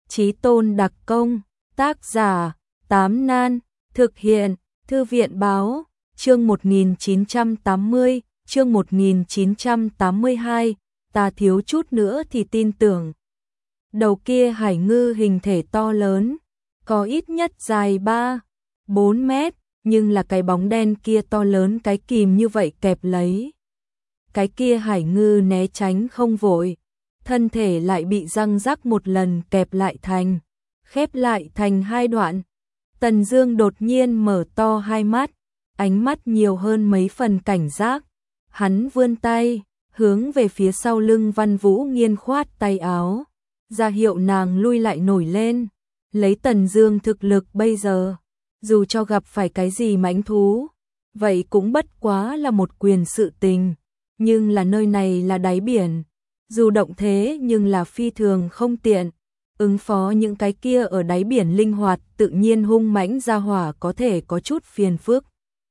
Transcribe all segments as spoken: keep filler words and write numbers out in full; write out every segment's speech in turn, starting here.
Chí Tôn đặc công, tác giả, Tám Nan, thực hiện, Thư viện báo, chương một nghìn chín trăm tám mươi, chương một nghìn chín trăm tám mươi hai, ta thiếu chút nữa thì tin tưởng. Đầu kia hải ngư hình thể to lớn, có ít nhất dài ba, bốn mét, nhưng là cái bóng đen kia to lớn cái kìm như vậy kẹp lấy. Cái kia hải ngư né tránh không vội, thân thể lại bị răng rắc một lần kẹp lại thành, khép lại thành hai đoạn. Tần Dương đột nhiên mở to hai mắt, ánh mắt nhiều hơn mấy phần cảnh giác. Hắn vươn tay, hướng về phía sau lưng Văn Vũ Nghiên khoát tay áo, ra hiệu nàng lui lại nổi lên. Lấy Tần Dương thực lực bây giờ, dù cho gặp phải cái gì mãnh thú, vậy cũng bất quá là một quyền sự tình. Nhưng là nơi này là đáy biển, dù động thế nhưng là phi thường không tiện. Ứng phó những cái kia ở đáy biển linh hoạt tự nhiên hung mãnh ra hỏa có thể có chút phiền phức.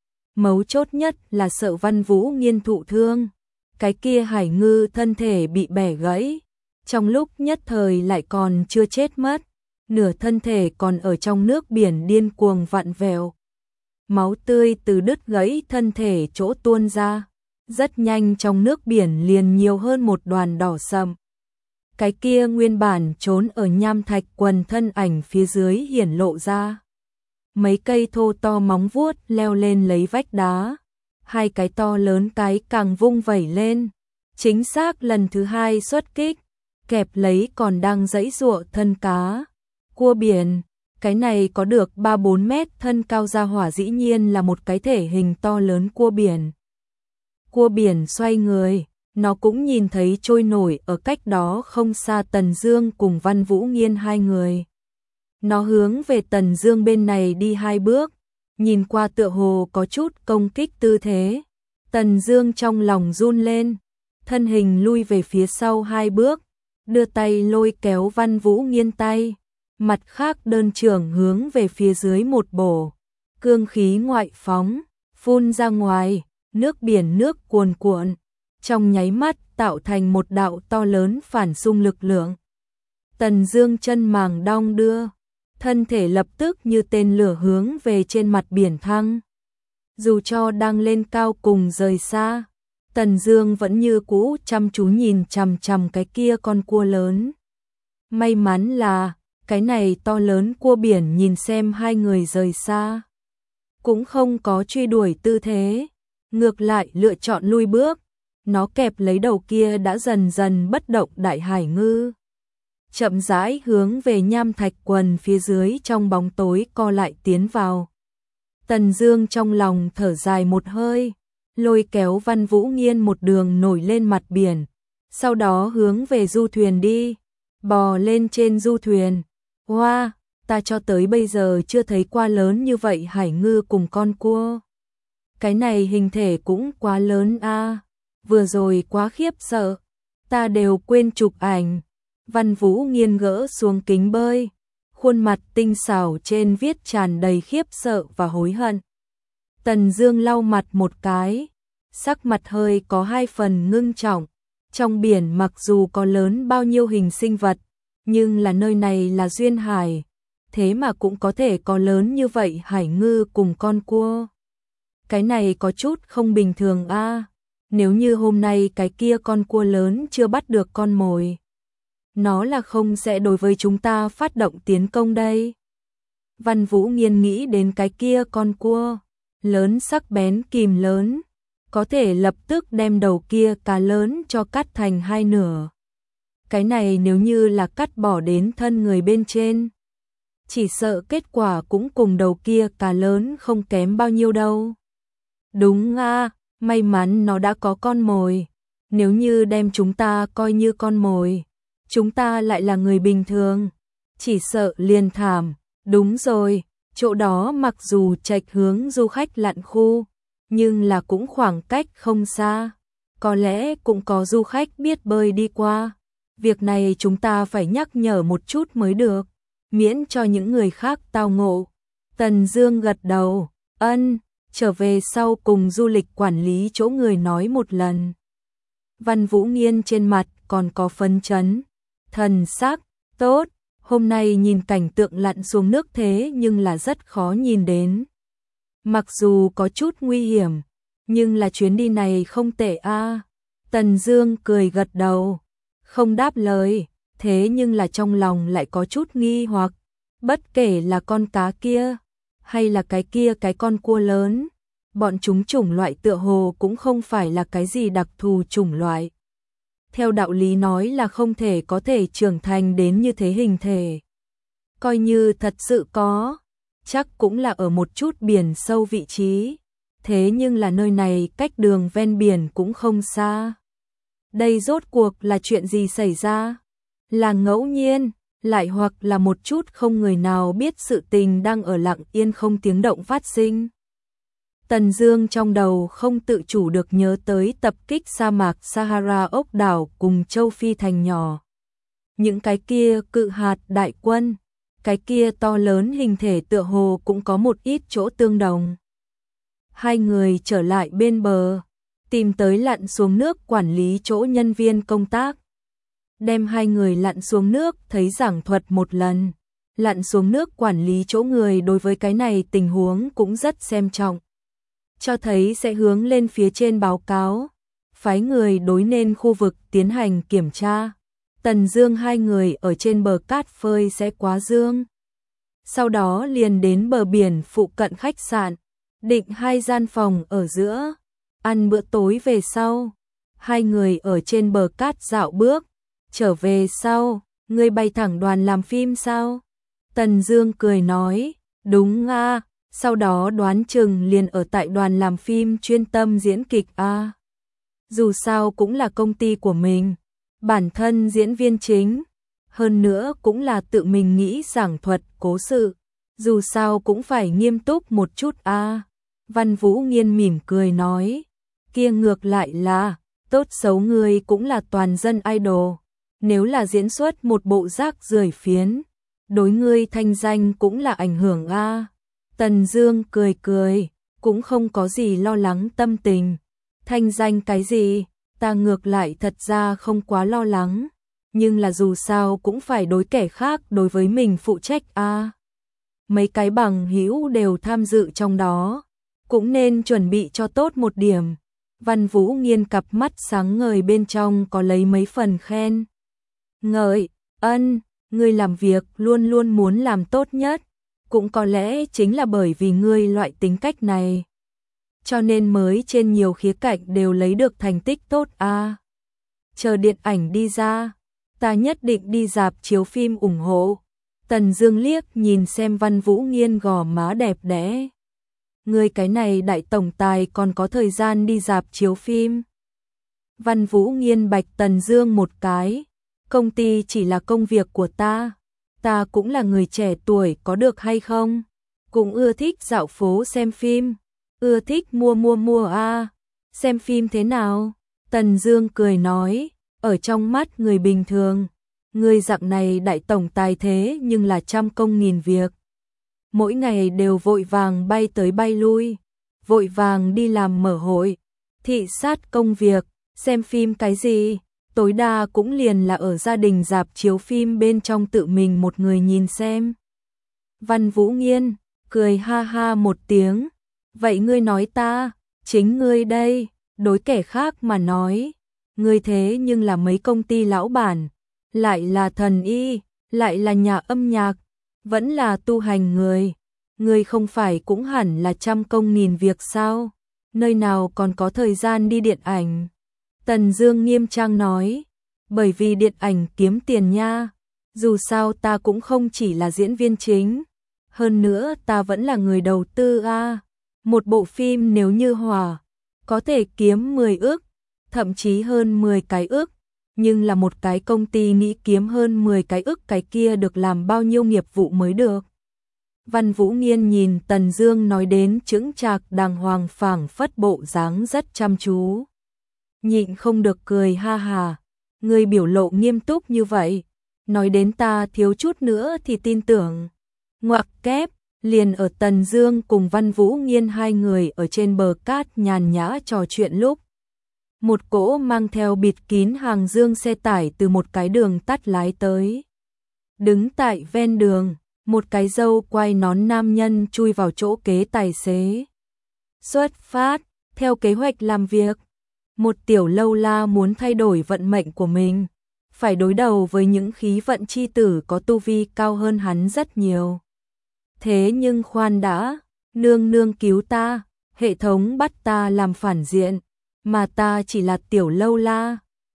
Mấu chốt nhất là sợ Văn Vũ Nghiên thụ thương. Cái kia hải ngư thân thể bị bẻ gãy, trong lúc nhất thời lại còn chưa chết mất, nửa thân thể còn ở trong nước biển điên cuồng vặn vẹo. Máu tươi từ đứt gãy thân thể chỗ tuôn ra, rất nhanh trong nước biển liền nhiều hơn một đoàn đỏ sậm. Cái kia nguyên bản trốn ở nham thạch quần thân ảnh phía dưới hiển lộ ra. Mấy cây thô to móng vuốt leo lên lấy vách đá, hai cái to lớn cái càng vung vẩy lên, chính xác lần thứ hai xuất kích, kẹp lấy còn đang giãy giụa thân cá. Cua biển, cái này có được ba bốn mét thân cao ra hỏa dĩ nhiên là một cái thể hình to lớn cua biển. Cua biển xoay người, nó cũng nhìn thấy trôi nổi ở cách đó không xa Tần Dương cùng Văn Vũ Nghiên hai người. Nó hướng về Tần Dương bên này đi hai bước, nhìn qua tựa hồ có chút công kích tư thế. Tần Dương trong lòng run lên, thân hình lui về phía sau hai bước, đưa tay lôi kéo Văn Vũ Nghiên tay, mặt khác đơn trưởng hướng về phía dưới một bổ, cương khí ngoại phóng, phun ra ngoài, nước biển nước cuồn cuộn, trong nháy mắt tạo thành một đạo to lớn phản xung lực lượng. Tần Dương chân màng đong đưa, thân thể lập tức như tên lửa hướng về trên mặt biển thăng. Dù cho đang lên cao cùng rời xa, Tần Dương vẫn như cũ chăm chú nhìn chằm chằm cái kia con cua lớn. May mắn là cái này to lớn cua biển nhìn xem hai người rời xa, cũng không có truy đuổi tư thế, ngược lại lựa chọn lui bước. Nó kẹp lấy đầu kia đã dần dần bất động đại hải ngư, chậm rãi hướng về nham thạch quần phía dưới trong bóng tối co lại tiến vào. Tần Dương trong lòng thở dài một hơi, lôi kéo Văn Vũ Nghiên một đường nổi lên mặt biển, sau đó hướng về du thuyền đi, bò lên trên du thuyền. Hoa, wow, ta cho tới bây giờ chưa thấy qua lớn như vậy hải ngư cùng con cua. Cái này hình thể cũng quá lớn a, à. Vừa rồi quá khiếp sợ, ta đều quên chụp ảnh. Văn Vũ Nghiên gỡ xuống kính bơi, khuôn mặt tinh xảo trên viết tràn đầy khiếp sợ và hối hận. Tần Dương lau mặt một cái, sắc mặt hơi có hai phần ngưng trọng. Trong biển mặc dù có lớn bao nhiêu hình sinh vật, nhưng là nơi này là duyên hải, thế mà cũng có thể có lớn như vậy hải ngư cùng con cua. Cái này có chút không bình thường a. À. Nếu như hôm nay cái kia con cua lớn chưa bắt được con mồi, nó là không sẽ đối với chúng ta phát động tiến công đây. Văn Vũ Nghiên nghĩ đến cái kia con cua lớn sắc bén kìm lớn, có thể lập tức đem đầu kia cá lớn cho cắt thành hai nửa. Cái này nếu như là cắt bỏ đến thân người bên trên, chỉ sợ kết quả cũng cùng đầu kia cá lớn không kém bao nhiêu đâu. Đúng a, may mắn nó đã có con mồi. Nếu như đem chúng ta coi như con mồi, chúng ta lại là người bình thường, chỉ sợ liền thảm. Đúng rồi, chỗ đó mặc dù chệch hướng du khách lặn khu, nhưng là cũng khoảng cách không xa, có lẽ cũng có du khách biết bơi đi qua. Việc này chúng ta phải nhắc nhở một chút mới được, miễn cho những người khác tao ngộ. Tần Dương gật đầu, ân, trở về sau cùng du lịch quản lý chỗ người nói một lần. Văn Vũ Nghiên trên mặt còn có phấn chấn, thần sắc tốt, Hôm nay nhìn cảnh tượng lặn xuống nước thế nhưng là rất khó nhìn đến. Mặc dù có chút nguy hiểm, nhưng là chuyến đi này không tệ a. Tần Dương cười gật đầu, không đáp lời, thế nhưng là trong lòng lại có chút nghi hoặc, bất kể là con cá kia, hay là cái kia cái con cua lớn, bọn chúng chủng loại tựa hồ cũng không phải là cái gì đặc thù chủng loại. Theo đạo lý nói là không thể có thể trưởng thành đến như thế hình thể. Coi như thật sự có, chắc cũng là ở một chút biển sâu vị trí. Thế nhưng là nơi này cách đường ven biển cũng không xa. Đây rốt cuộc là chuyện gì xảy ra? Là ngẫu nhiên, lại hoặc là một chút không người nào biết sự tình đang ở lặng yên không tiếng động phát sinh. Tần Dương trong đầu không tự chủ được nhớ tới tập kích sa mạc Sahara ốc đảo cùng châu Phi thành nhỏ. Những cái kia cự hạt đại quân, cái kia to lớn hình thể tựa hồ cũng có một ít chỗ tương đồng. Hai người trở lại bên bờ, tìm tới lặn xuống nước quản lý chỗ nhân viên công tác. Đem hai người lặn xuống nước thấy giảng thuật một lần. Lặn xuống nước quản lý chỗ người đối với cái này tình huống cũng rất xem trọng. Cho thấy sẽ hướng lên phía trên báo cáo, phái người đối nên khu vực tiến hành kiểm tra. Tần Dương hai người ở trên bờ cát phơi sẽ quá dương. Sau đó liền đến bờ biển phụ cận khách sạn, định hai gian phòng ở giữa, ăn bữa tối về sau. Hai người ở trên bờ cát dạo bước, trở về sau, ngươi bay thẳng đoàn làm phim sao? Tần Dương cười nói, đúng a, sau đó đoán chừng liền ở tại đoàn làm phim chuyên tâm diễn kịch a. Dù sao cũng là công ty của mình, bản thân diễn viên chính, hơn nữa cũng là tự mình nghĩ giảng thuật cố sự, dù sao cũng phải nghiêm túc một chút a. Văn Vũ Nghiên mỉm cười nói, kia ngược lại là, tốt xấu ngươi cũng là toàn dân idol, nếu là diễn xuất một bộ rác rưởi phiến, đối ngươi thanh danh cũng là ảnh hưởng a. Tần Dương cười cười, cũng không có gì lo lắng tâm tình. Thanh danh cái gì, ta ngược lại thật ra không quá lo lắng, nhưng là dù sao cũng phải đối kẻ khác đối với mình phụ trách a. Mấy cái bằng hữu đều tham dự trong đó, cũng nên chuẩn bị cho tốt một điểm. Văn Vũ Nghiên cặp mắt sáng ngời bên trong có lấy mấy phần khen ngợi, ân, ngươi làm việc luôn luôn muốn làm tốt nhất, cũng có lẽ chính là bởi vì ngươi loại tính cách này, cho nên mới trên nhiều khía cạnh đều lấy được thành tích tốt a. À, chờ điện ảnh đi ra, ta nhất định đi rạp chiếu phim ủng hộ. Tần Dương liếc nhìn xem Văn Vũ Nghiên gò má đẹp đẽ. Ngươi cái này đại tổng tài còn có thời gian đi rạp chiếu phim. Văn Vũ Nghiên bạch Tần Dương một cái, công ty chỉ là công việc của ta, ta cũng là người trẻ tuổi có được hay không? Cũng ưa thích dạo phố xem phim, ưa thích mua mua mua a. À. Xem phim thế nào? Tần Dương cười nói, ở trong mắt người bình thường, người dạng này đại tổng tài thế nhưng là trăm công nghìn việc. Mỗi ngày đều vội vàng bay tới bay lui, vội vàng đi làm mở hội, thị sát công việc, xem phim cái gì, tối đa cũng liền là ở gia đình rạp chiếu phim bên trong tự mình một người nhìn xem. Văn Vũ Nghiên cười ha ha một tiếng, vậy ngươi nói ta, chính ngươi đây, đối kẻ khác mà nói, ngươi thế nhưng là mấy công ty lão bản, lại là thần y, lại là nhà âm nhạc, vẫn là tu hành người, ngươi không phải cũng hẳn là trăm công nghìn việc sao, nơi nào còn có thời gian đi điện ảnh. Tần Dương nghiêm trang nói, bởi vì điện ảnh kiếm tiền nha, dù sao ta cũng không chỉ là diễn viên chính, hơn nữa ta vẫn là người đầu tư a. Một bộ phim nếu như hòa, có thể kiếm mười ức, thậm chí hơn mười cái ức, nhưng là một cái công ty nghĩ kiếm hơn mười cái ức cái kia được làm bao nhiêu nghiệp vụ mới được. Văn Vũ Nghiên nhìn Tần Dương nói đến chững chạc đàng hoàng phảng phất bộ dáng rất chăm chú. Nhịn không được cười ha hà, người biểu lộ nghiêm túc như vậy, nói đến ta thiếu chút nữa thì tin tưởng. Ngoặc kép, liền ở Tần Dương cùng Văn Vũ Nghiên hai người ở trên bờ cát nhàn nhã trò chuyện lúc, một cỗ mang theo bịt kín hàng dương xe tải từ một cái đường tắt lái tới. Đứng tại ven đường, một cái râu quai nón nam nhân chui vào chỗ kế tài xế. Xuất phát, theo kế hoạch làm việc, một tiểu lâu la muốn thay đổi vận mệnh của mình, phải đối đầu với những khí vận chi tử có tu vi cao hơn hắn rất nhiều. Thế nhưng khoan đã, nương nương cứu ta, hệ thống bắt ta làm phản diện, mà ta chỉ là tiểu lâu la.